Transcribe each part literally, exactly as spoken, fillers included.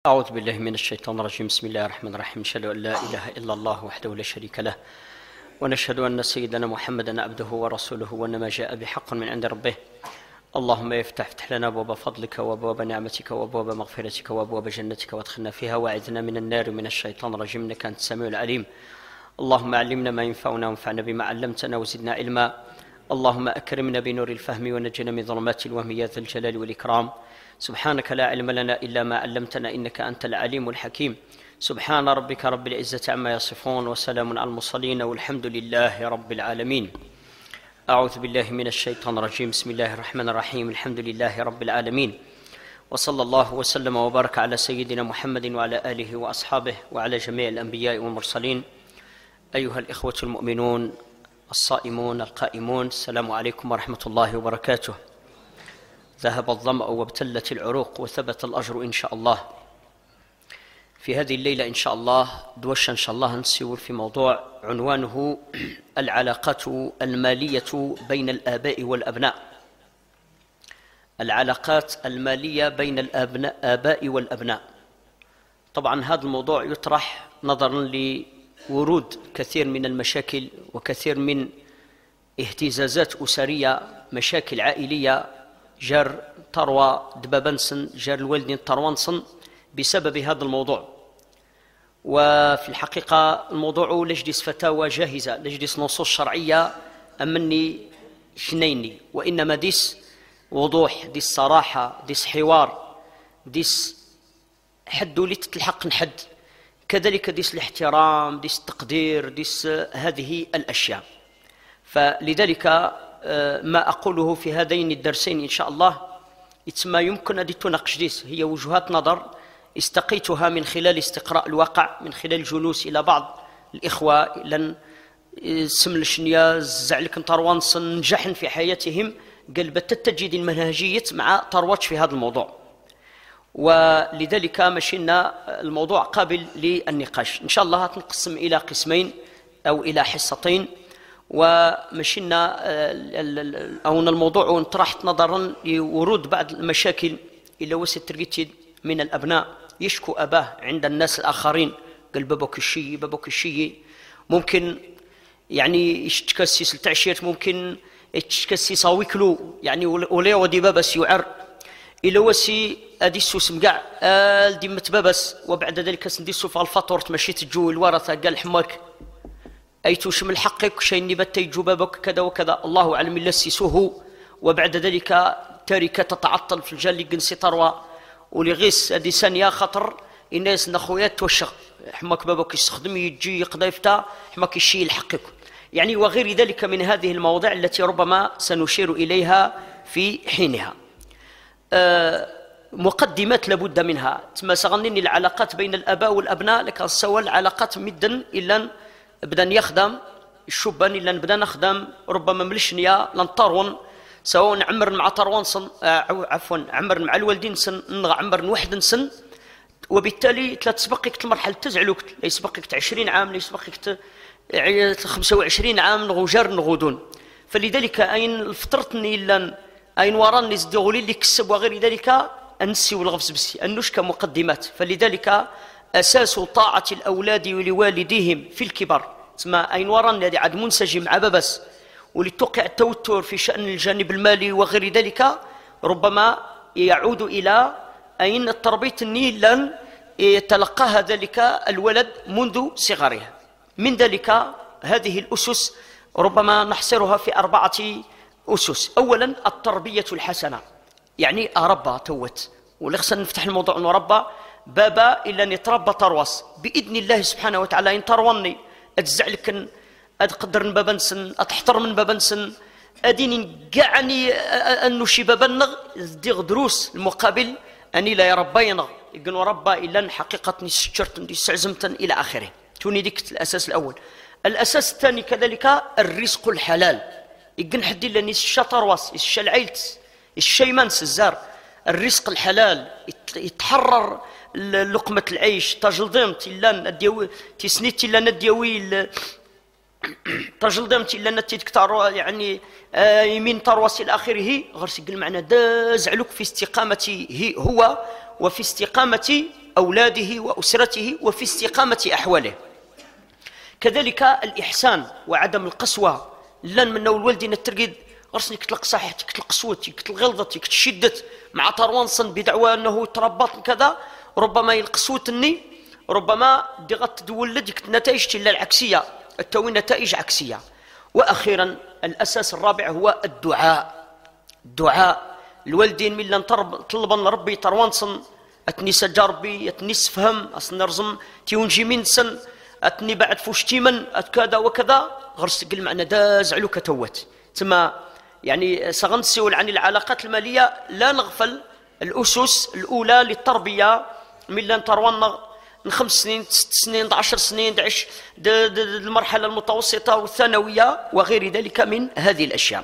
أعوذ بالله من الشيطان الرجيم. بسم الله الرحمن الرحيم. أشهد أن لا إله إلا الله وحده لا شريك له، ونشهد أن سيدنا محمدا عبده ورسوله، وإنما جاء بحق من عند ربه. اللهم يفتح افتح لنا أبواب فضلك وأبواب نعمتك وأبواب مغفرتك وأبواب جنتك، وادخلنا فيها واعذنا من النار ومن الشيطان الرجيم، إنك أنت السميع العليم. اللهم علمنا ما ينفعنا وانفعنا بما علمتنا وزدنا علما. اللهم أكرمنا بنور الفهم ونجنا من ظلمات الوهم يا ذا الجلال والإكرام. سبحانك لا علم لنا إلا ما علمتنا إنك أنت العليم الحكيم. سبحان ربك رب العزة عما يصفون وسلام على المرسلين والحمد لله رب العالمين. أعوذ بالله من الشيطان الرجيم. بسم الله الرحمن الرحيم. الحمد لله رب العالمين، وصلى الله وسلم وبارك على سيدنا محمد وعلى آله وأصحابه وعلى جميع الأنبياء والمرسلين. أيها الإخوة المؤمنون الصائمون القائمون، السلام عليكم ورحمة الله وبركاته. ذهب الظمأ وابتلت العروق وثبت الأجر إن شاء الله. في هذه الليلة إن شاء الله دوش إن شاء الله نسير في موضوع عنوانه العلاقات المالية بين الآباء والأبناء. العلاقات المالية بين الآباء والأبناء. طبعا هذا الموضوع يطرح نظرا لورود كثير من المشاكل وكثير من اهتزازات أسرية، مشاكل عائلية، جار تروى دبابنسن جار الوالدين تروانسن بسبب هذا الموضوع. وفي الحقيقة الموضوع لجلس فتاوى جاهزة، لجلس نصوص شرعية أمني شنيني، وإنما ديس وضوح، ديس صراحة، ديس حوار، ديس حد ولي تتلحق نحد، كذلك ديس الاحترام، ديس التقدير، ديس هذه الأشياء. فلذلك ما أقوله في هذين الدرسين إن شاء الله يتسمى يمكن أن تناقش ديس، هي وجهات نظر استقيتها من خلال استقراء الواقع، من خلال الجلوس إلى بعض الإخوة لن سمل شنيا زعلك طروانس نجحن في حياتهم قلب التجديد المنهجية مع طرواتش في هذا الموضوع. ولذلك مشينا الموضوع قابل للنقاش إن شاء الله. هتنقسم إلى قسمين أو إلى حصتين، ومشينا أو الموضوع طرحت نظرا لورود بعض المشاكل إلى وسط ترجيت من الأبناء يشكو أباه عند الناس الآخرين، قال بابك الشيء بابك الشيء، ممكن يعني يشتكسس التعشير، ممكن يشتكسس ويكلو يعني ولا ودي بابس يعر إلى وسي أديسو سمقع آل ديمت بابس، وبعد ذلك سنديسو في الفطور تمشيت الجو الورثة قال حماك أيتو شمل حقك شيء نبت يجو بابك كذا وكذا، الله أعلم إلا سيسوه. وبعد ذلك تاركة تتعطل في الجال قنسي تروى ولغيس هذه ثانية خطر الناس نخويات توشغ حماك بابك يستخدم يجي يقضي يفتح حماك الشيء الحقك يعني، وغير ذلك من هذه المواضيع التي ربما سنشير إليها في حينها. آه مقدمات لابد منها. تما سغنين العلاقات بين الآباء والأبناء لكن سوى العلاقات مدا إلا بدا يخدم الشبان إلا بدا نخدم ربما ملشنيا لنطرون سواء عمر مع طروان سن عفوا عمر مع الوالدين سن عمر واحد سن، وبالتالي تلا تسبقك المرحله تزعلوك، لا يسبقك عشرين عام، لا يسبقك خمسة وعشرين عام نغجر نغودون. فلذلك اين فطرتني الا اين وراني زدغولي اللي كسب وغير ذلك انسي والغفز بسي انوش كمقدمات. فلذلك اساس طاعه الاولاد ولوالديهم في الكبر تسمى اين وراني هذه عاد منسجم مع بابس، ولتوقع التوتر في شأن الجانب المالي وغير ذلك ربما يعود إلى أين التربية النيل لن يتلقاها ذلك الولد منذ صغره. من ذلك هذه الأسس ربما نحصرها في أربعة أسس. أولا التربية الحسنة، يعني أربى توت ولخصنا نفتح الموضوع أنه ربى بابا إلا أن يتربى ترواس بإذن الله سبحانه وتعالى. إن ترواني أتزعلك أتقدر من بابنسن أتحترم من بابنسن أديني قعني أنه شي بابنغ ديغ دروس المقابل أني لا يربينغ يقنوا ربا إلا حقيقة نسجرت نسعزمت إلى آخره. توني ديك الأساس الأول. الأساس الثاني كذلك الرزق الحلال، يقن حد إلا نيس الشطرواس الشا العيلت الشيمانس الزار، الرزق الحلال يتحرر لقمة العيش تجلضمت إلا تسنيت إلا نديوي تجل دمت إلا نتي دكتور يعني آه يمين تروس إلى آخره غير سجل معنا داز علوك في استقامته هو وفي استقامة أولاده وأسرته وفي استقامة أحواله. كذلك الإحسان وعدم القسوة، لان من الوالد نترقد غرسني كتلق صحتك كتلق قسوتك كتلق غلظتك كتشدت مع تروانصن بدعوى أنه تربط كذا، ربما يلقسوتني، ربما دي غتولد النتائج تلا العكسية، التوي نتائج عكسية. وأخيرا الأساس الرابع هو الدعاء. الدعاء الوالدين من لن طلبا ربي تروانصن أتني سجاربي أتني سفهم أصلا نرزم تيونجي من سن أتني بعد فوشتي من أتكذا وكذا غرس تقل معنا داز علو كتوت ثم يعني سغنسيول عن العلاقات المالية. لا نغفل الأسس الأولى للتربية من لن تروان خمس سنين ست سنين عشر سنين دعش المرحلة المتوسطة والثانوية وغير ذلك من هذه الأشياء.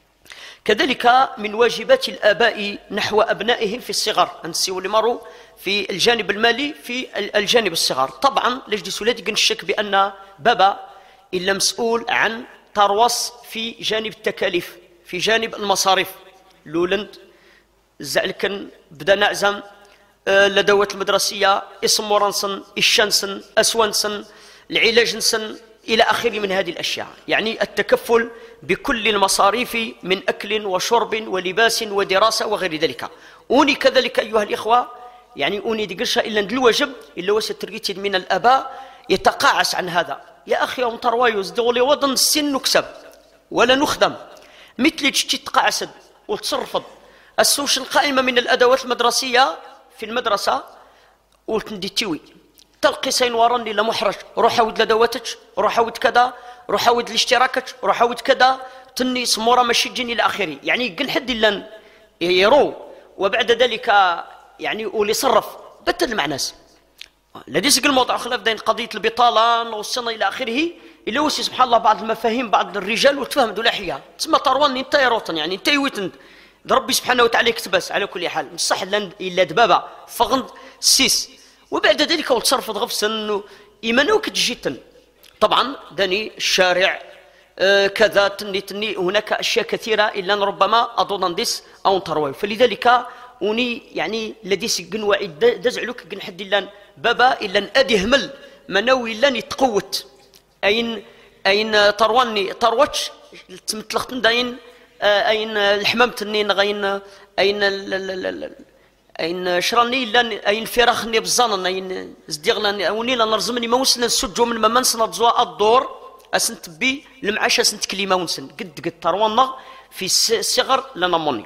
كذلك من واجبات الآباء نحو أبنائهم في الصغر أن اللي مروا في الجانب المالي في الجانب الصغر. طبعا لجدس ولادي نشك بأن بابا إلا مسؤول عن تروص في جانب التكاليف في جانب المصاريف. لولند زعلكن بدا نعزم الادوات المدرسيه اسم مورانسن الشانسن اسوانسن العلاجنسن الى اخره من هذه الاشياء، يعني التكفل بكل المصاريف من اكل وشرب ولباس ودراسه وغير ذلك. اوني كذلك ايها الاخوه يعني اوني دقرشا الا الواجب الا وسترقيت من الاباء يتقاعس عن هذا. يا اخي يوم تروايوز دولي وضن السن نكسب ولا نخدم مثل تشتي تقاعسد وتصرفض السوش القائمه من الادوات المدرسيه في المدرسة وتنديتيوي تلقي سين وراني لا محرج روح عود لدواتك روح عود كذا روح عود لاشتراكك روح عود كذا تني سمورة ماشي تجيني إلى آخره. يعني قل حد لن يرو وبعد ذلك يعني واللي صرف بتل مع ناس الذي سقل موضوع خلاف بين قضية البطالة والسنة إلى آخره إلا وسي سبحان الله بعض المفاهيم بعض الرجال وتفهم دول حياه تسمى طروان انت يا روطن يعني انت ويتند ربي سبحانه وتعالى يكتبس على كل حال مش صح الا دبابه فغند سيس وبعد ذلك وتصرف غفسا ايمانوك جيتا. طبعا داني الشارع آه كذا تني تني هناك اشياء كثيره الا ربما اظن ديس او تروي. فلذلك وني يعني الذي سجن وعد دزعلك جن حد لان بابا الا ادي همل منوي لان يتقوت اين اين ترواني تروتش تمتلختن داين اين الحمام تنين غين اين اين شراني لان اين فراخني بزانن اين زديغلان اوني لا نرزمني ما وصلنا نسجو من ما نسنا زوا الدور اسنت بي المعاش اسنت كلمه ونسن قد قد تروانا في الصغر لنا موني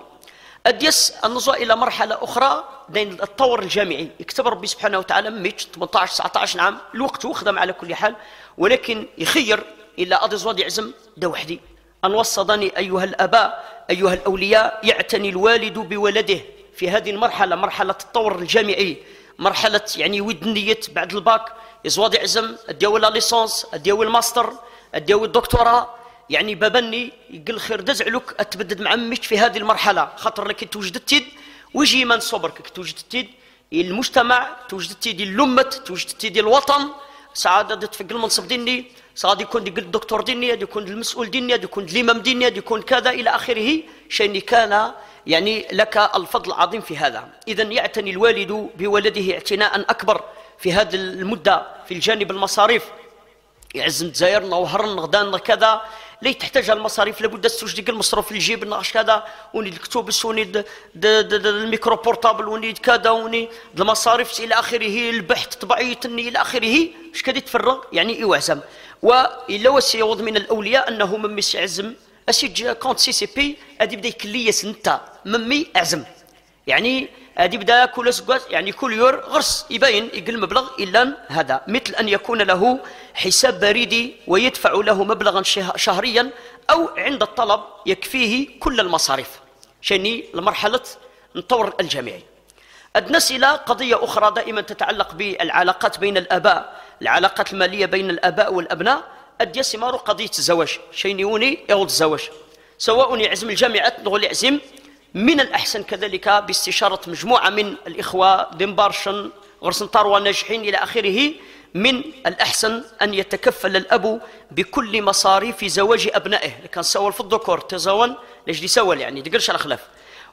اديس النزوة الى مرحله اخرى دين التطور الجامعي. يكتب ربي سبحانه وتعالى ميت ثمانية عشر تسعة عشر عام الوقت وخدم على كل حال ولكن يخير الى ادزواد يعزم دا وحدي أن وصدني أيها الآباء أيها الأولياء يعتني الوالد بولده في هذه المرحلة مرحلة التطور الجامعي مرحلة يعني ودنية بعد الباك يزواد عزم أديو لا ليسونس أديو الماستر أديو الدكتوراه يعني بابني يقول خير دزعلك أتبدد مع أمك في هذه المرحلة خاطر لك توجدتيد ويجي من صبرك توجدتيد المجتمع توجدتيد اللمة توجدتيد الوطن سعادة تفق المنصب ديني سعاد يكون ديك الدكتور ديني يكون المسؤول ديني يكون الإمام ديني يكون كذا إلى آخره شيء كان يعني لك الفضل العظيم في هذا. إذن يعتني الوالد بولده اعتناء أكبر في هذه المدة في الجانب المصاريف يعزم تزايرنا وهرن غدان كذا لي تحتاج المصاريف لابد تستوجد المصروف اللي يجيب ناقش كذا وني الكتوبس وني الميكرو بورتابل وني كذا وني المصاريف الى اخره البحث طبيعيتني الى اخره اش كادي تفرغ يعني يوعزم. والا وسيوض من الاولياء انه ممي سيعزم اسيج كونت سي سي بي ادي بدا يكليس انت ممي اعزم يعني هذه بدا كل سكوات يعني كل يور غرس يبين يقل مبلغ الا هذا مثل ان يكون له حساب بريدي ويدفع له مبلغا شهريا او عند الطلب يكفيه كل المصاريف شيني لمرحله الطور الجامعي. ادنس الى قضيه اخرى دائما تتعلق بالعلاقات بين الاباء العلاقات الماليه بين الاباء والابناء اديس مارو قضيه الزواج شينيوني يولد الزواج سواء يعزم الجامعات نقول يعزم من الأحسن كذلك باستشارة مجموعة من الإخوة دمبارشن غرسن طاروا ناجحين إلى آخره من الأحسن أن يتكفل الأب بكل مصاريف زواج أبنائه كان سوال في الذكور تزاول لجدي سوال يعني دقرش على خلاف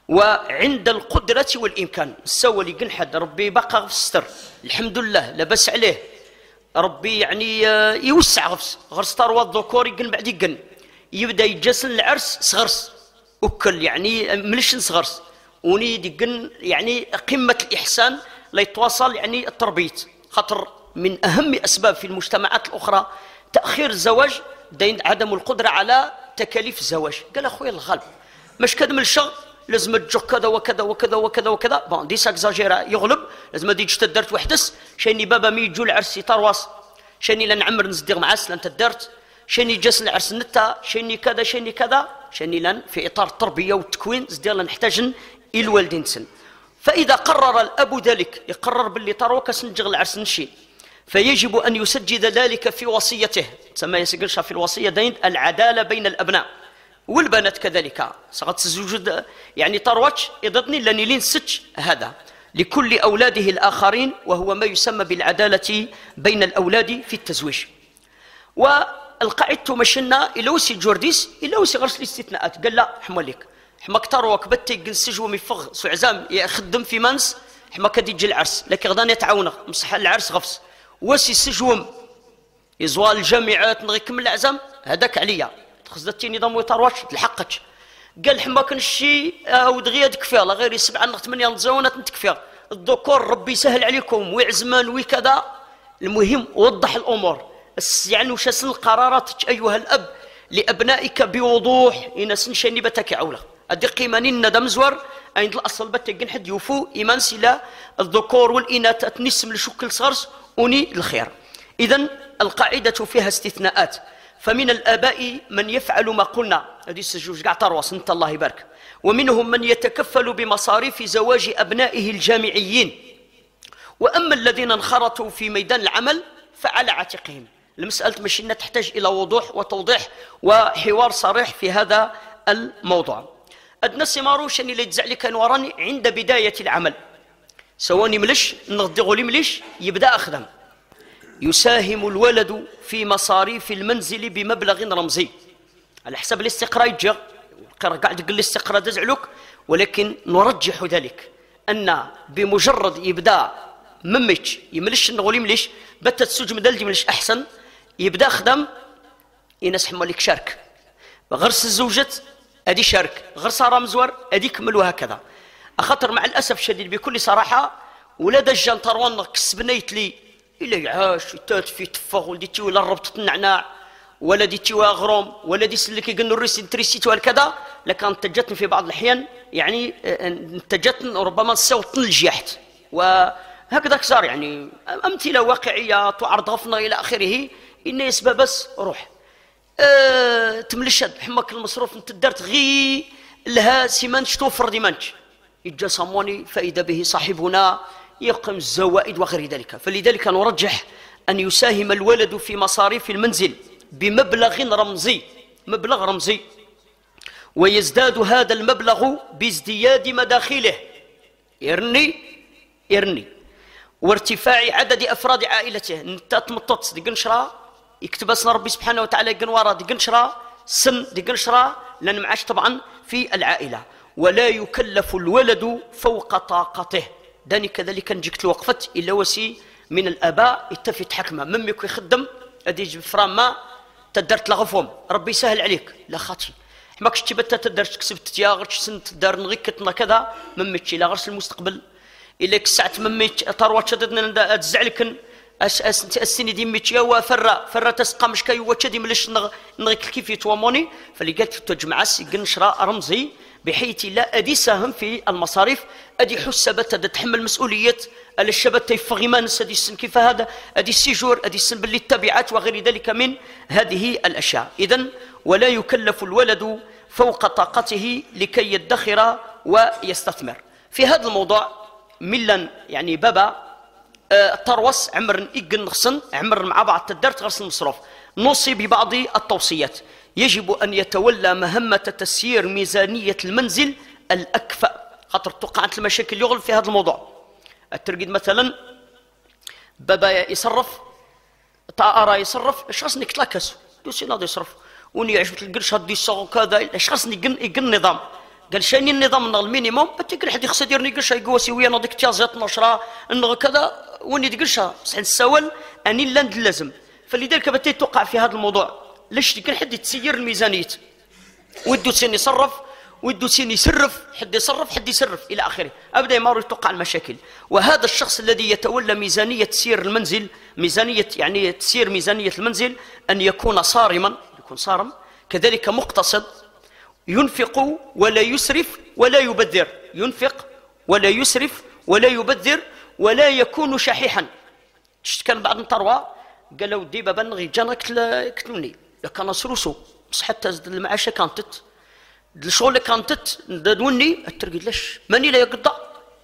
وعند القدرة والإمكان سوى لي حد ربي بقى في الستر الحمد لله لبس عليه ربي يعني يوسع غفص غرس تروى الذكور يقن بعد يقن يبدا يجسن العرس صغرس وكل يعني ملش صغرس وني يقن يعني قمة الإحسان لا يتواصل يعني التربيت خاطر من أهم أسباب في المجتمعات الأخرى تأخير الزواج دين عدم القدرة على تكاليف الزواج. قال أخويا الغالب مش كذا من الشغل لازم تجوك كذا وكذا وكذا وكذا وكذا بون دي ساكزاجيرا يغلب لازم دي تدرت وحدس شاني بابا مي يجو العرس يطرواس شاني لان عمر نصدق معاس لان تدرت شاني جاس العرس نتا شاني كذا شاني كذا شاني لان في اطار التربيه والتكوين زدير نحتاج الوالدين سن. فاذا قرر الاب ذلك يقرر باللي طروك سنجغ العرس نشي فيجب ان يسجل ذلك في وصيته تسمى يسجلش في الوصيه دين العداله بين الابناء والبنات كذلك سقط تزوج يعني طروتش يضدني لاني لين ستش هذا لكل اولاده الاخرين وهو ما يسمى بالعداله بين الاولاد في التزويج. والقاعدة مشينا الى وسي جورديس الى وسي غرس الاستثناءات قال لا حمالك حماك تروك بتي جنسج ومفغ سعزام يخدم في منس حماك ديجي العرس لكن غدان يتعاون مصح العرس غفص وسي سجوم يزوال الجامعات نغي كمل العزام هذاك عليا خزدتي نظام ويطروش تلحقتش قال حماك نشي او دغيا تكفيها لا غير سبعه نغ ثمانيه نتزاونات نتكفيها الذكور ربي يسهل عليكم ويعزمان وكذا. المهم وضح الامور يعني وش اسن القرارات ايها الاب لابنائك بوضوح ينس نشني بتك عوله ادي قيمانين ندم زور عند الاصل بتك حد يوفو ايمان سلا الذكور والاناث تنسم لشكل صغرس وني الخير. اذا القاعده فيها استثناءات فمن الآباء من يفعل ما قلنا هذه السجوج قاع ترواس انت الله يبارك ومنهم من يتكفل بمصاريف زواج أبنائه الجامعيين. وأما الذين انخرطوا في ميدان العمل فعلى عاتقهم. المسألة مشينا تحتاج إلى وضوح وتوضيح وحوار صريح في هذا الموضوع. أدنى سماروش اللي يتزع لي كان وراني عند بداية العمل سواني ملش نغدي غولي ملش يبدأ أخدم يساهم الولد في مصاريف المنزل بمبلغ رمزي على حسب الاستقراء يجي قاعد يقول الاستقراء دزعلوك ولكن نرجح ذلك ان بمجرد يبدا ممش يملش نقول يملش بتت سوج مدلدي ملش احسن يبدا خدم ينس حمالك شارك غرس الزوجت ادي شارك غرس رمزور ادي كمل وهكذا. اخطر مع الاسف الشديد بكل صراحه ولاد الجان تروان كسبنيت لي إلا يعاش تات في تفاغ ولدي تي ولا ربطة النعناع ولا دي تي غروم ولا دي سلك يقولوا الريسي تريسيت والكذا لكن تجتني في بعض الأحيان يعني تجتني ربما صوت الجيحت وهكذا كسار يعني أمثلة واقعية تعرض غفنا إلى آخره إن يسبب بس روح أه تملشد حماك المصروف انت درت غي لها سيمانش توفر ديمانش يجا صموني فإذا به صاحبنا يقيم الزوائد وغير ذلك. فلذلك نرجح أن يساهم الولد في مصاريف المنزل بمبلغ رمزي مبلغ رمزي ويزداد هذا المبلغ بازدياد مداخله يرني يرني وارتفاع عدد أفراد عائلته نتات مطوط دي قنشرة يكتب اسم ربي سبحانه وتعالى قنوارا دي قنشرة سن دي قنشرة لأن معاش طبعا في العائلة ولا يكلف الولد فوق طاقته. داني كذلك نجيك الوقفت الا وسي من الاباء يتفي تحكمه ممك يخدم ادي يجيب فرام ما تدرت لغفهم ربي يسهل عليك لا خاطي ماكش تبت تدرت كسبت تياغرش سنت دار نغيكتنا كذا ممك لا غرس المستقبل الا كسعت ممك طروات شددنا تزعلك اس اس السني دي ميت يا فرا فرا تسقى مش كاي وتشدي مليش نغيك كيف يتواموني فاللي قالت تجمع نشرا رمزي بحيث لا أدي ساهم في المصاريف أدي حسبت أدي تحمل مسؤولية الشباب يفغمان أدي السن كيف هذا أدي السجور أدي السن باللي التبعات وغير ذلك من هذه الأشياء. إذن ولا يكلف الولد فوق طاقته لكي يدخر ويستثمر. في هذا الموضوع ملا يعني بابا أه تروس عمر إيجن غصن عمر مع بعض تدرت غرس المصروف نوصي ببعض التوصيات. يجب أن يتولى مهمة تسيير ميزانية المنزل الأكفأ خاطر توقعت المشاكل يغلب في هذا الموضوع. الترقيد مثلا بابا يصرف طائرة يصرف اشخاص نكتلاكسو دوسي لا يصرف وني يعجبك القرش هادي الصغو كذا اشخاص يقن يقن النظام قال شاني النظام المينيموم بتقول حد يخص يديرني قرشه يقوسي ويا نضيك تيازات نشره انه كذا وني تقرشها بصح نساول اني لا لازم. فلذلك بديت توقع في هذا الموضوع. ليش كان حد يتسير الميزانيه ودو سين يصرف ودو سين يسرف، حد يصرف حد يسرف الى اخره، ابدا يمر يتوقع المشاكل. وهذا الشخص الذي يتولى ميزانيه تسيير المنزل، ميزانيه يعني تسيير ميزانيه المنزل، ان يكون صارما، يكون صارم، كذلك مقتصد، ينفق ولا يسرف ولا يبذر، ينفق ولا يسرف ولا يبذر ولا يكون شحيحا. كان بعض الطروه قالوا دي بابا نغي جانا كتلوني كان سروسو بصح حتى المعاشه كانت الشغل كانت دوني الترقد ليش ماني لا يقضى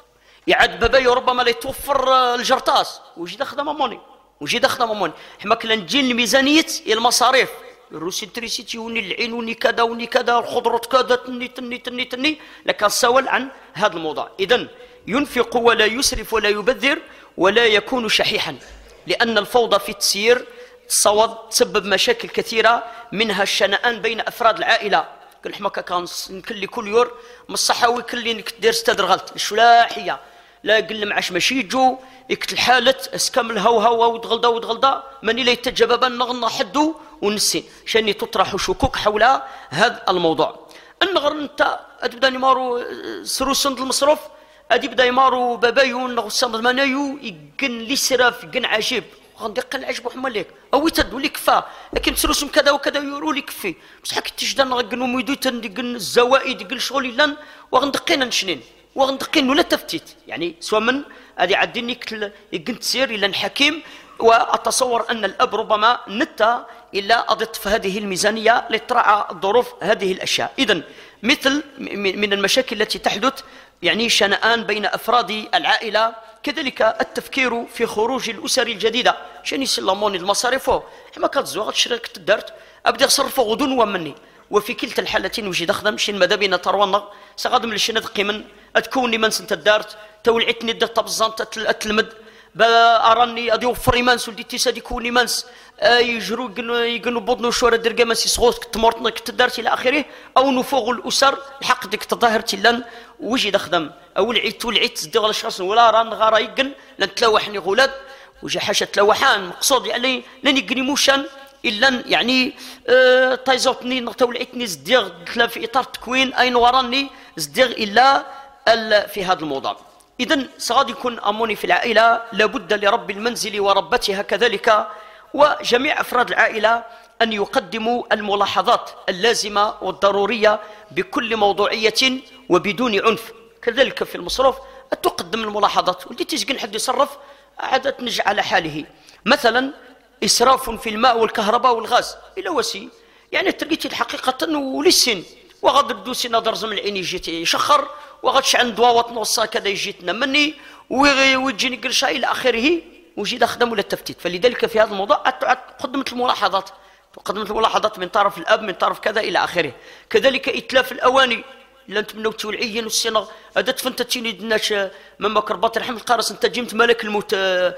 يعد بابا ربما لا يتوفر الجرطاس وجي خدمه موني وجي خدمه موني حما كلا نجي الميزانيه المصاريف الروسي تريسيتي وني العين وني كذا وني كذا الخضرات كذا تني تني تني تني لكن سول عن هذا الموضوع. اذن ينفق ولا يسرف ولا يبذر ولا يكون شحيحا، لأن الفوضى في التسيير الصواب تسبب مشاكل كثيرة، منها الشنآن بين أفراد العائلة. قال حماك كان كل كل يور مصحاوي كل دير ستاد رغلت الشلاحية لا قل معاش ماشي يجو يكتل حالة اسكمل هو هو ودغلدا ودغلدا ماني لا يتجابا نغنى حدو ونسين شاني تطرح شكوك حول هذا الموضوع. النغر انت تبدا يمارو سرو سند المصروف ادي بدا يمارو بابايو نغسام منايو يقن لي سراف يقن عجيب غندي قل عجبو حماليك او يتدو لي كفا لكن تسرسم كذا وكذا يورو لي كفي بصح كي تجدن غنو ميدو تندقن الزوائد يقل شغلي لان وغندقينا نشنين وغندقين ولا تفتيت يعني سواء من ادي عديني كتل يقن تسير الى الحكيم. واتصور ان الاب ربما نتا الا اضف هذه الميزانيه لتراعى ظروف هذه الاشياء. اذا مثل من المشاكل التي تحدث يعني شنآن بين افراد العائله، كذلك التفكير في خروج الاسر الجديده شاني سلاموني المصاريف حما كتزوغ تشري الدارت ابدا صرفوا غدون ومني. وفي كلتا الحالتين وجي دخدم شين ماذا بينا ترونا سغادم لشنا دقيمن اتكوني من سنت الدارت تولعتني دات طبزانت اتلمد اراني ادي وفري مانس ولديتي سادي كوني مانس يجرو يقنوا بطنو شوره درقه ماسي صغوت كتمورتنا كتدارت الى اخره او نفوغ الاسر الحق ديك تظاهر تلان وجي دخدم او العيد تولعيت تدي غلا شخص ولا ران غارا يقن لان تلوحني غولاد وجي حاجه تلوحان مقصود يعني لاني قني موشان الا يعني اه طايزوتني تولعتني زديغ في اطار تكوين اين وراني زديغ الا في هذا الموضوع. إذن سغادي يكون أموني في العائلة لابد لرب المنزل وربتها كذلك وجميع أفراد العائلة أن يقدموا الملاحظات اللازمة والضرورية بكل موضوعية وبدون عنف. كذلك في المصروف تقدم الملاحظات ودي تسجن حد يصرف عادة تنجع على حاله. مثلا إسراف في الماء والكهرباء والغاز إلى وسي يعني تلقيتي الحقيقة ولسن وغادر دوسي نظر زم العين يجي يشخر وغادش عند دواوط نصا كذا يجيتنا مني ويجيني قرشا الى اخره وجي خدم ولا التفتيت. فلذلك في هذا الموضوع قدمت الملاحظات قدمت الملاحظات من طرف الاب من طرف كذا الى اخره. كذلك اتلاف الاواني الا انت منو تولعيا والسنه هذا تفنت تيني دناش مما كربات رحم القارص انت جيمت ملك الموت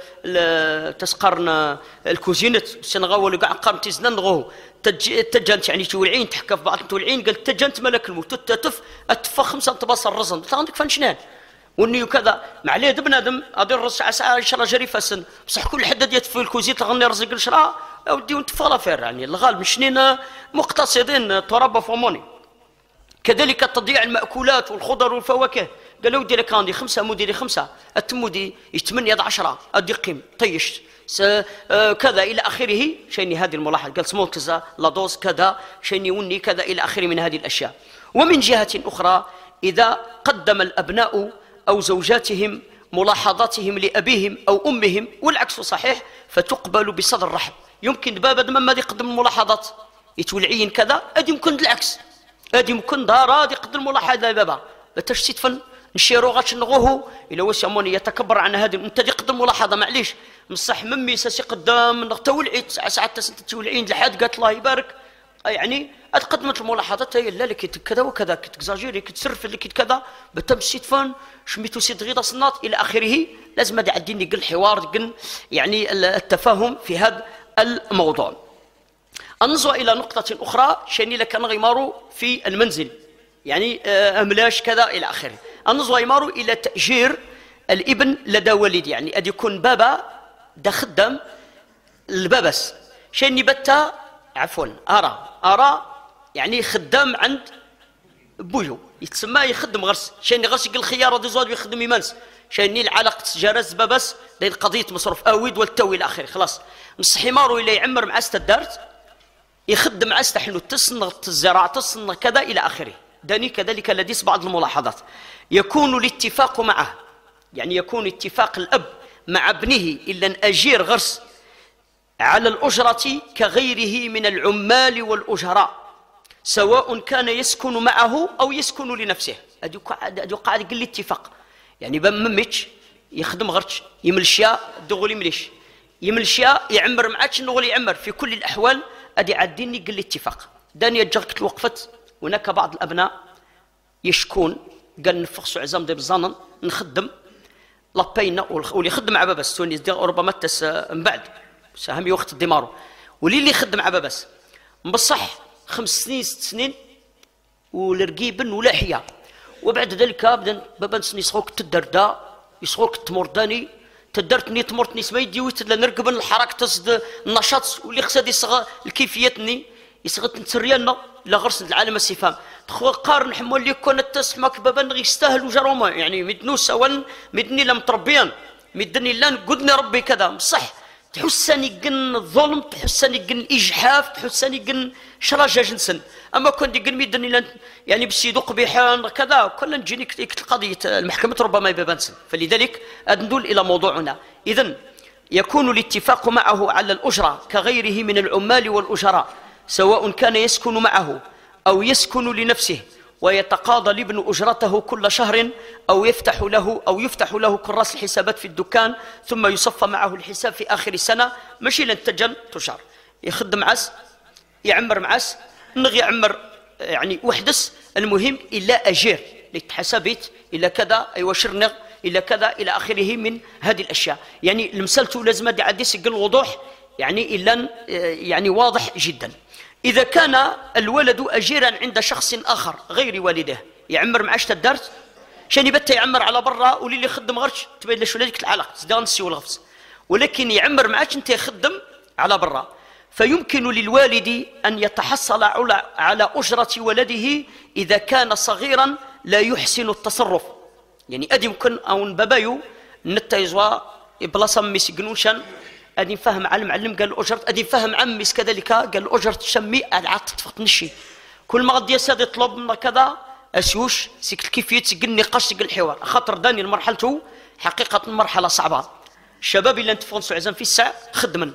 تسقرنا الكوزينت السنه غاول كاع قارن تيزنا نغو تجنت يعني تولعين تحكى في بعض تولعين قالت تجنت ملك الموت تتف اتفا خمسه تبصر الرزن انت عندك فنشنان وني وكذا مع ليه بنادم غادي الرص عسى شرا جريفه سن بصح كل حد ديت في الكوزيت غني رزق الشرا اودي ونتفا لافير يعني الغالب شنين مقتصدين تربى فموني. كذلك تضييع المأكولات والخضر والفواكه قالوا ودي لك عندي خمسه مديري خمسه التمودي ثمانيه عشرة ادي قيم طيشت آه كذا الى اخره شيني هذه الملاحظه قال سمول كذا لا دوز كذا شيني وني كذا الى اخره من هذه الاشياء. ومن جهه اخرى اذا قدم الابناء او زوجاتهم ملاحظاتهم لابيهم او امهم والعكس صحيح فتقبل بصدر رحب. يمكن بابا ما يقدم الملاحظات يتولعين كذا ادي يمكن العكس ادي يمكن دار هذه يقدم ملاحظه بابا بتش تفن نشيرو غاش نغوه الى وسموني يتكبر عن هذه انت اللي قدم ملاحظه معليش مصح ممي ساسي قدام تولعيت ساعات سنت تولعين لحد قالت الله يبارك يعني قدمت الملاحظات هي لا لك كذا وكذا كتزاجيري كتسرف اللي كت كذا بتم سيتفان شميتو سيد غيضه صناط الى اخره. لازم هذا يعديني قل حوار قل يعني التفاهم في هذا الموضوع. انظر الى نقطه اخرى شاني لك نغيمارو في المنزل يعني أملاش كذا إلى آخره. النظر يمر إلى تأجير الابن لدى والد، يعني أن يكون بابا دا خدام البابس شيني بتا عفوا أرى أرى يعني خدام عند بويو يتسمى يخدم غرس شيني غرس يقول خيار دي زواد ويخدم يمانس شيني العلاقة جرس بابس لين قضية مصروف أويد والتوي إلى آخره. خلاص نص حمارو إلى يعمر مع استدارت يخدم مع استحنو تصنع الزراعة تصنع كذا إلى آخره. داني كذلك لديس بعض الملاحظات. يكون الاتفاق معه، يعني يكون اتفاق الأب مع ابنه إلا أن أجير غرس على الأجرة كغيره من العمال والأجراء سواء كان يسكن معه أو يسكن لنفسه. هذا قاعد يقول لي اتفاق، يعني بممتش يخدم غرش يملشيا دغولي مليش يملشيا يعمر معاتش نغولي يعمر في كل الأحوال. أدي عديني قل لي اتفاق. داني جركت وقفت هناك بعض الأبناء يشكون قال نفخسوا عزام دي بزانن نخدم لابينا واللي يخدم مع بابس توني ربما تس من بعد ساهمي وقت الدمارو واللي اللي يخدم مع بابس بصح خمس سنين ست سنين ولرقيبن ولاحية، وبعد ذلك بدا بابا يسخوك تدردا يسخوك تمرداني تدرتني تمرتني سما يدي ويتلا نركبن الحركه تصد النشاط واللي خصها يصغى الكيفياتني يصغى تنتريالنا لا غرس العالم السفام تخو قارن حمول اللي كون تسمك بابا نغي يستاهلوا جروما يعني مدنوس ون مدني لم تربيان مدني لان قدني ربي كذا بصح تحسني قن الظلم تحسني قن اجحاف تحسني قن شراجه جنسا. اما كنت قن مدني لان يعني بسيدو قبيحان كذا كل نجيني القضيه المحكمه ربما يبانسن. فلذلك ندول الى موضوعنا. اذن يكون الاتفاق معه على الاجره كغيره من العمال والاجراء سواء كان يسكن معه أو يسكن لنفسه ويتقاضى الابن أجرته كل شهر أو يفتح له أو يفتح له كراس الحسابات في الدكان ثم يصفى معه الحساب في آخر السنة ماشي لنتجن تشار يخدم عس يعمر معس نغي يعمر يعني وحدس المهم إلا أجير لتحسبت إلى كذا أيوا شرنغ إلى كذا إلى آخره من هذه الأشياء. يعني المسألة لازم دي عديس يقل وضوح يعني إلا يعني واضح جدا. إذا كان الولد أجيرا عند شخص آخر غير والده يعمر معاش تدارت شاني بتا يعمر على برا ولي اللي يخدم غرش تبين ليش ولادك العلاقة تزدان السي والغفص، ولكن يعمر معاش أنت يخدم على برا فيمكن للوالد أن يتحصل على أجرة ولده إذا كان صغيرا لا يحسن التصرف. يعني أدي يمكن أو بابايو نتا بلاصة ميسي قنوشان أدي فهم على المعلم قال الأجرة أدي فهم عميس كذلك قال الأجرة تشمي عاد تفقد نشي كل ما غادي يساد يطلب لنا كذا أسيوش سيك كيفية تسق النقاش تسق الحوار خاطر داني مرحلته حقيقة مرحلة صعبة. الشباب اللي نتفونسوا عزام في الساعة خدمن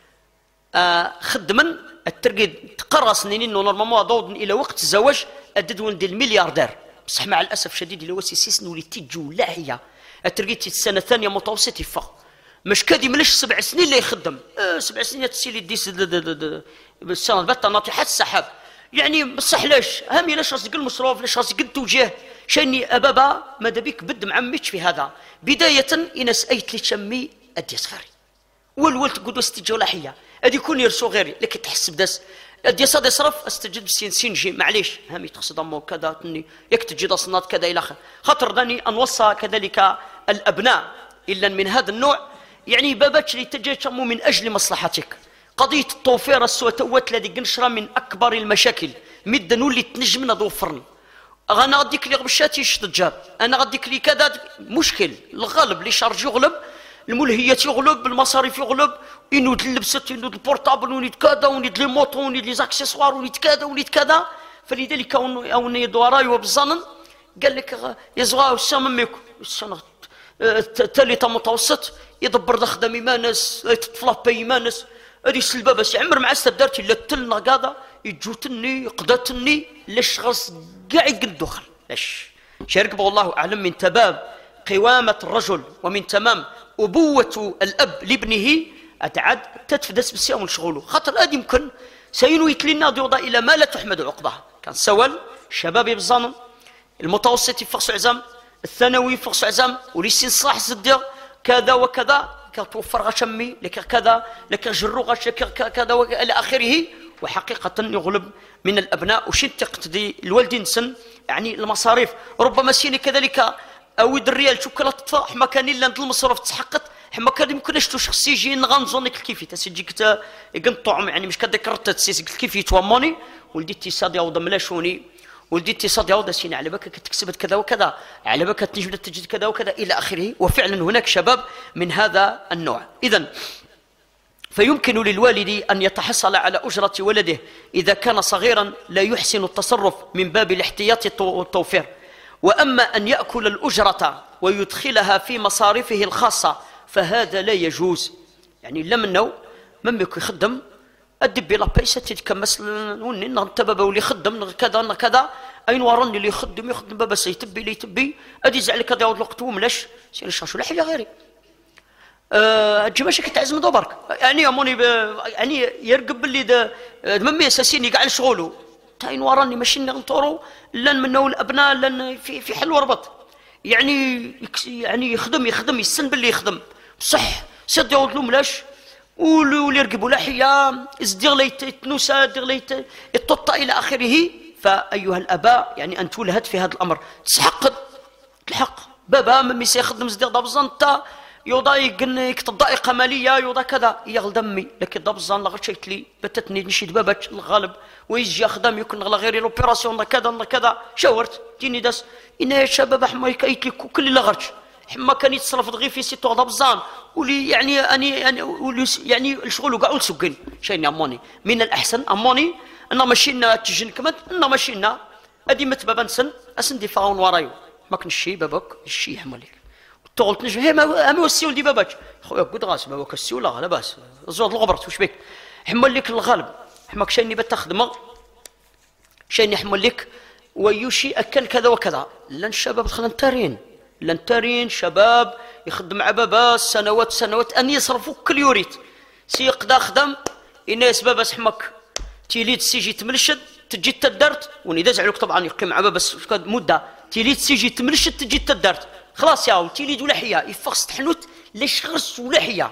آه خدمن الترقيد تقرى سنين انه نورمالمون ضوض الى وقت الزواج اددون ديال الملياردير بصح مع الاسف الشديد اللي هو سيسيسن ولي تيجو لاهيه الترقيد السنه الثانيه متوسط يفا مش كادي ملاش سبع سنين اللي يخدم آه سبع سنين تسيلي ديس بالسنه بتا ناطحه السحاب يعني بصح لاش هامي لاش راسك المصروف لاش راسك التوجيه شاني ابابا ماذا بك بد معميتش في هذا بدايه انس ايت لي تشمي ادي صغاري والولد قدو استجولاحيه هذه يكون يرسو غيري لكن تحس بداس ادي صاد يصرف استجد بسين سينجي معليش هامي تقصد امو كذا تني يك تجي صنات كذا الى اخره خاطر داني انوصى كذلك الابناء الا من هذا النوع يعني باباتش اللي تجي تشمو من اجل مصلحتك قضيه التوفير السوتوات الذي قنشره من اكبر المشاكل مد نولي تنجمنا ذو فرن انا غاديك لي غبشاتي يشتجاب انا غاديك لي كذا مشكل الغالب اللي شارج يغلب الملهيات يغلب المصاريف يغلب ينود اللبسات ينود البورتابل ونيد كذا ونيد لي موطو ونيد لي زاكسيسوار ونيد كذا ونيد كذا فلذلك او نيد وراي وبزنن قال لك يا زغا وسام ميكو السنه الثالثه متوسط يدبر دخدم يمانس تطفلا بيمانس هذه السلبه بس عمر مع استدارتي لا تلنا كذا يجوتني قضاتني لاش غص كاع يقد دخل لاش شارك والله اعلم من تمام قوامه الرجل ومن تمام أبوة الأب لابنه أتعد تتفدس بالسيام شغوله خاطر آدي يمكن سينويت لنا ضيوضة إلى ما لا تحمد عقبها كان سوال شبابي بالظنن المتوسط يفقس عزام الثانوي يفقس عزام وليسين صلاح صدق كذا وكذا كتوفر غشمي لك كذا لك جرو غش كذا إلى آخره وحقيقة يغلب من الأبناء وشن تقتدي الوالدين سن يعني المصاريف ربما سيني كذلك أود الريال شكرا تطفى حما كان إلا ند المصروف تسحقت حما كان يمكنش تو شخص يجي نغنزونك كيفي تسجيك تا يقنطعم يعني مش كذاك رت تسيسك كيفي توموني ولدي اتصاد يعوض ملاشوني ولدي اتصاد يعوض سيني على بالك كتكسبت كذا وكذا على بالك تنجم تجد كذا وكذا إلى آخره. وفعلا هناك شباب من هذا النوع. إذن فيمكن للوالد أن يتحصل على أجرة ولده إذا كان صغيرا لا يحسن التصرف من باب الاحتياط والتوفير. وأما أن يأكل الأجرة ويدخلها في مصارفه الخاصة فهذا لا يجوز. يعني لا منه من بيك يخدم أدب بلا بيسة تتكمس وني نتبب ولي يخدم كذا كذا أين وراني اللي يخدم يخدم بابا سيتبي لي يتبي أدي زعل كذا يعود الوقت وملاش سير شاشو لا حاجة غيري تجي ماشي كتعزم دوبرك يعني اموني يعني يرقب باللي دا ممي اساسيني كاع شغلو تاين وراني ماشي نطورو لان منو الابناء لان في في حل وربط يعني يعني يخدم يخدم يسن باللي يخدم بصح سد يعود له ملاش واللي يرقبوا لاحيا ازدير لي تنوسا دير لي الططه الى اخره. فايها الاباء يعني ان تولهد في هذا الامر تسحق الحق بابا ممي سيخدم ازدير دابزان تا يوضا يقنك تضائقه ماليه يوضا كذا يغل دمي لكن دابزان لا غشيت لي بتتني نشيد بابك الغالب ويجي خدام يكون غلا غير لوبيراسيون كذا كذا شاورت تيني داس ان يا شباب حما كايت لك كل اللي غرج حما كان يتصرف غير في سيتو دابزان ولي يعني اني يعني يعني الشغل كاع سكن شيني اموني من الاحسن اموني ان ماشينا تجن كمد ان ماشينا ادي متبابا نسن اسن دفاعون ورايو ما كنشي بابك الشي حمالك تغلط نجم هي ما ما السيول دي باباك خويا قد غاس باباك السيول لا باس زود الغبرت واش بك حمل لك الغالب حماك شيني بتخدمه شيني حمل لك ويوشي اكل كذا وكذا لان الشباب دخلنا تارين لان تارين شباب يخدم مع بابا سنوات سنوات ان يصرفوا كل يوريت سيقدا خدم الناس بابا حماك تيليد سيجي تملشد تجي تدرت وني داز عليك طبعا يقيم مع بابا مده تيليد سيجي تملشد تجي تدرت خلاص يا تيليد ولا حيا يفقس تحنوت ليش خرس ولا حيا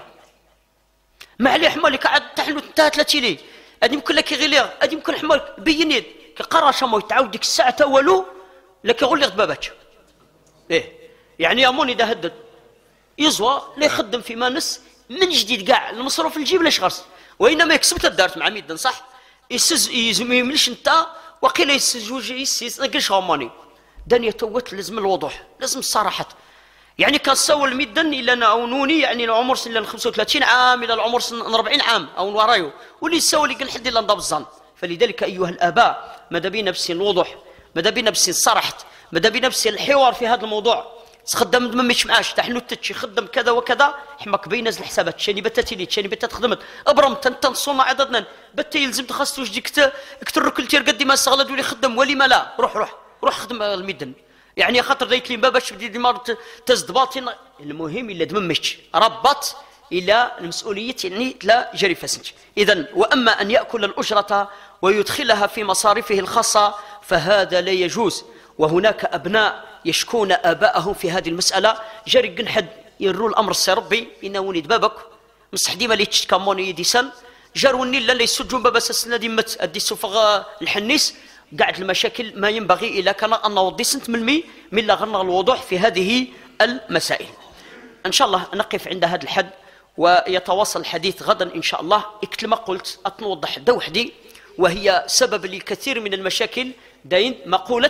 ما عليه حمالك عاد تحنوت انتهت لا تيلي هذه يمكن لك غير هذه يمكن حمالك بينيد كقراشه ما يتعاود ديك الساعه تا والو لك يقول لي باباك ايه يعني يا موني ده هدد يزوى لا يخدم في مانس من جديد كاع المصروف الجيب لاش خرس وانما يكسب الدارت مع ميدن صح يسز يزميملش انت وقيل يسجوج يسيس نقلش هاماني دنيا توت لازم الوضوح لازم الصراحه يعني كنصور الميدن الى نعاونوني يعني العمر سن ل خمسة وثلاثين عام الى العمر سن أربعين عام او ورايو واللي يساوي لي حد الا نضرب الظن. فلذلك ايها الاباء ماذا بينا بسين الوضوح ماذا بينا بسين الصراحه ماذا بينا بسين الحوار في هذا الموضوع تخدم ما مش معاش تحنو تتشي خدم كذا وكذا حماك بين نزل الحسابات شاني بتاتي لي شاني بتات خدمت ابرمت انت نصوم عددنا بتا يلزم تخص واش ديك كتر كلتير قد ما استغلد ولي خدم ولي ما لا روح روح روح خدم الميدن يعني خاطر دايت لي ما باش بدي ديما تزد باطن المهم الا دممش ربط الى المسؤوليه يعني لا جري فسنج. اذا واما ان ياكل الاجره ويدخلها في مصارفه الخاصه فهذا لا يجوز. وهناك ابناء يشكون ابائهم في هذه المساله جري قنحد يروا الامر السي ربي انه وليد بابك مصح ديما اللي تشكموني يديسن جاروني لا اللي يسجون بابا سسنا ديمت ادي سوفغ الحنيس قاعد المشاكل ما ينبغي الا كان ان نوضي سنت ملمي من لا غنى الوضوح في هذه المسائل. ان شاء الله نقف عند هذا الحد ويتواصل الحديث غدا ان شاء الله. كما قلت اتنوضح دا وحدي وهي سبب لكثير من المشاكل داين مقوله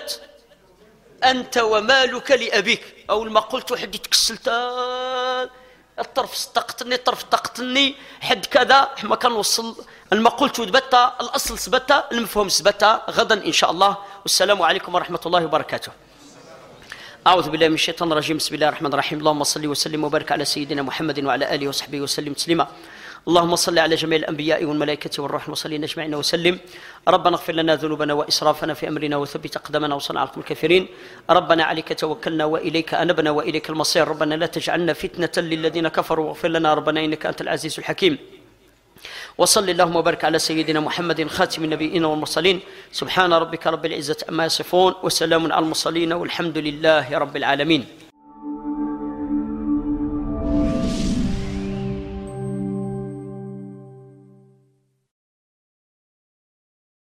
انت ومالك لابيك او المقولة واحد يتكسلت الطرف استقتلني الطرف استقتلني حد كذا ما كنوصل المقولة ثبتها الاصل ثبتها المفهوم ثبتها غدا ان شاء الله. والسلام عليكم ورحمه الله وبركاته. أعوذ بالله من الشيطان الرجيم. بسم الله الرحمن الرحيم. اللهم صل وسلم وبارك على سيدنا محمد وعلى آله وصحبه وسلم تسليما. اللهم صل على جميع الأنبياء والملائكة والروح المرسلين أجمعين وسلم. ربنا اغفر لنا ذنوبنا وإسرافنا في أمرنا وثبت أقدامنا وصنع على الكافرين. ربنا عليك توكلنا وإليك أنبنا وإليك المصير. ربنا لا تجعلنا فتنة للذين كفروا واغفر لنا ربنا إنك أنت العزيز الحكيم. وصل اللهم وبارك على سيدنا محمد خاتم النبيين والمرسلين. سبحان ربك رب العزة عما يصفون وسلام على المرسلين والحمد لله رب العالمين.